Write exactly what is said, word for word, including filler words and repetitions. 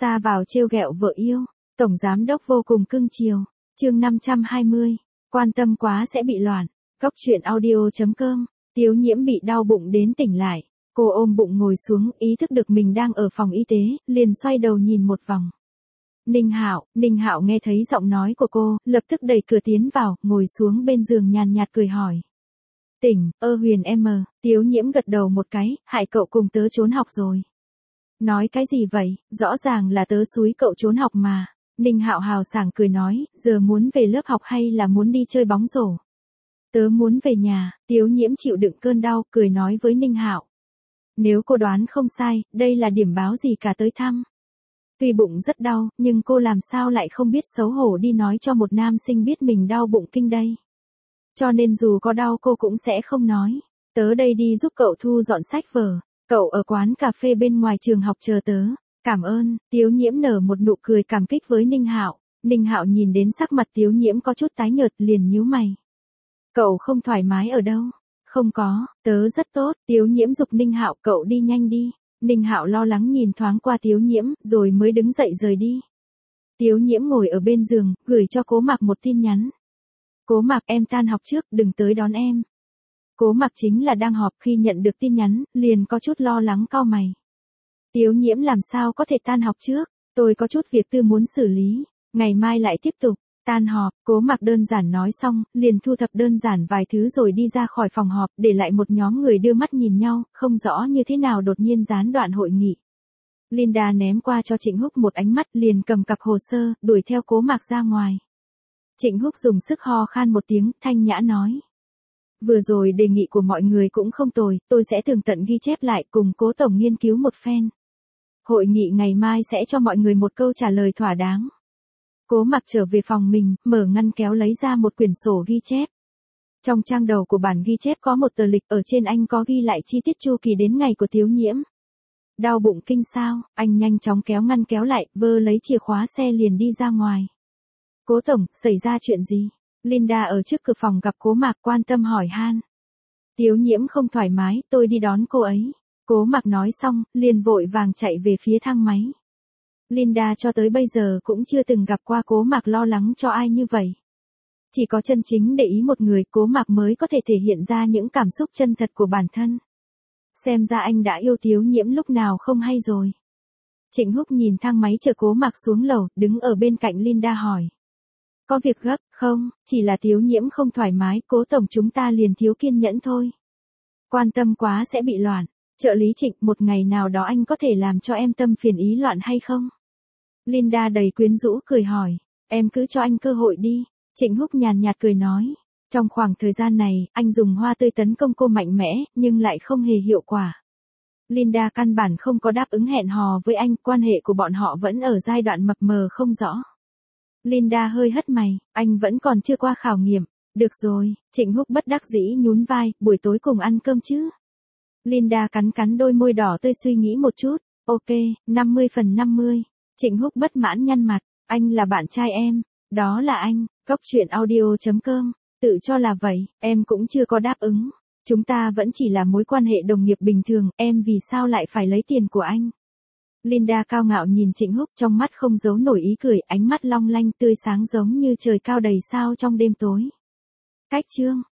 Ra vào trêu ghẹo vợ yêu, tổng giám đốc vô cùng cưng chiều. Chương năm trăm hai mươi, quan tâm quá sẽ bị loạn. Góc truyện audio chấm com. Tiếu Nhiễm bị đau bụng đến tỉnh lại, cô ôm bụng ngồi xuống, ý thức được mình đang ở phòng y tế, liền xoay đầu nhìn một vòng. Ninh Hạo, Ninh Hạo nghe thấy giọng nói của cô, lập tức đẩy cửa tiến vào, ngồi xuống bên giường nhàn nhạt cười hỏi. Tỉnh, ơ Huyền em mờ, Tiếu Nhiễm gật đầu một cái, hại cậu cùng tớ trốn học rồi. Nói cái gì vậy, rõ ràng là tớ xúi cậu trốn học mà. Ninh Hạo hào sảng cười nói, giờ muốn về lớp học hay là muốn đi chơi bóng rổ? Tớ muốn về nhà. Tiếu Nhiễm chịu đựng cơn đau, cười nói với Ninh Hạo. Nếu cô đoán không sai, đây là điểm báo gì cả tới thăm. Tuy bụng rất đau, nhưng cô làm sao lại không biết xấu hổ đi nói cho một nam sinh biết mình đau bụng kinh đây. Cho nên dù có đau cô cũng sẽ không nói. Tớ đây đi giúp cậu thu dọn sách vở. Cậu ở quán cà phê bên ngoài trường học chờ tớ. Cảm ơn. Tiếu Nhiễm nở một nụ cười cảm kích với Ninh Hạo. Ninh Hạo nhìn đến sắc mặt Tiếu Nhiễm có chút tái nhợt liền nhíu mày. Cậu không thoải mái ở đâu? Không có, tớ rất tốt. Tiếu Nhiễm giục Ninh Hạo, cậu đi nhanh đi. Ninh Hạo lo lắng nhìn thoáng qua Tiếu Nhiễm, rồi mới đứng dậy rời đi. Tiếu Nhiễm ngồi ở bên giường, gửi cho Cố Mạc một tin nhắn. Cố Mạc, em tan học trước, đừng tới đón em. Cố Mạc chính là đang họp, khi nhận được tin nhắn, liền có chút lo lắng cau mày. Tiếu Nhiễm làm sao có thể tan học trước, tôi có chút việc tư muốn xử lý, ngày mai lại tiếp tục. Tan họp, Cố Mạc đơn giản nói xong, liền thu thập đơn giản vài thứ rồi đi ra khỏi phòng họp, để lại một nhóm người đưa mắt nhìn nhau, không rõ như thế nào đột nhiên gián đoạn hội nghị. Linda ném qua cho Trịnh Húc một ánh mắt, liền cầm cặp hồ sơ, đuổi theo Cố Mạc ra ngoài. Trịnh Húc dùng sức ho khan một tiếng, thanh nhã nói. Vừa rồi đề nghị của mọi người cũng không tồi, tôi sẽ tường tận ghi chép lại cùng Cố tổng nghiên cứu một phen. Hội nghị ngày mai sẽ cho mọi người một câu trả lời thỏa đáng. Cố Mạc trở về phòng mình, mở ngăn kéo lấy ra một quyển sổ ghi chép. Trong trang đầu của bản ghi chép có một tờ lịch, ở trên anh có ghi lại chi tiết chu kỳ đến ngày của Tiếu Nhiễm. Đau bụng kinh sao? Anh nhanh chóng kéo ngăn kéo lại, vơ lấy chìa khóa xe liền đi ra ngoài. Cố tổng, xảy ra chuyện gì? Linda ở trước cửa phòng gặp Cố Mạc, quan tâm hỏi han. Tiếu Nhiễm không thoải mái, tôi đi đón cô ấy. Cố Mạc nói xong, liền vội vàng chạy về phía thang máy. Linda cho tới bây giờ cũng chưa từng gặp qua Cố Mạc lo lắng cho ai như vậy. Chỉ có chân chính để ý một người, Cố Mạc mới có thể thể hiện ra những cảm xúc chân thật của bản thân. Xem ra anh đã yêu Tiếu Nhiễm lúc nào không hay rồi. Trịnh Húc nhìn thang máy chờ Cố Mạc xuống lầu, đứng ở bên cạnh Linda hỏi. Có việc gấp, không, chỉ là Tiếu Nhiễm không thoải mái, Cố tổng chúng ta liền thiếu kiên nhẫn thôi. Quan tâm quá sẽ bị loạn. Trợ lý Trịnh, một ngày nào đó anh có thể làm cho em tâm phiền ý loạn hay không? Linda đầy quyến rũ cười hỏi, em cứ cho anh cơ hội đi. Trịnh Húc nhàn nhạt cười nói, trong khoảng thời gian này, anh dùng hoa tươi tấn công cô mạnh mẽ, nhưng lại không hề hiệu quả. Linda căn bản không có đáp ứng hẹn hò với anh, quan hệ của bọn họ vẫn ở giai đoạn mập mờ không rõ. Linda hơi hất mày, anh vẫn còn chưa qua khảo nghiệm. Được rồi, Trịnh Húc bất đắc dĩ nhún vai, buổi tối cùng ăn cơm chứ. Linda cắn cắn đôi môi đỏ tươi suy nghĩ một chút, ok, năm mươi phần năm mươi. Trịnh Húc bất mãn nhăn mặt, anh là bạn trai em, đó là anh. Góc truyện audio chấm com, tự cho là vậy, em cũng chưa có đáp ứng. Chúng ta vẫn chỉ là mối quan hệ đồng nghiệp bình thường, em vì sao lại phải lấy tiền của anh? Linda cao ngạo nhìn Trịnh Húc, trong mắt không giấu nổi ý cười, ánh mắt long lanh tươi sáng giống như trời cao đầy sao trong đêm tối. Cách chương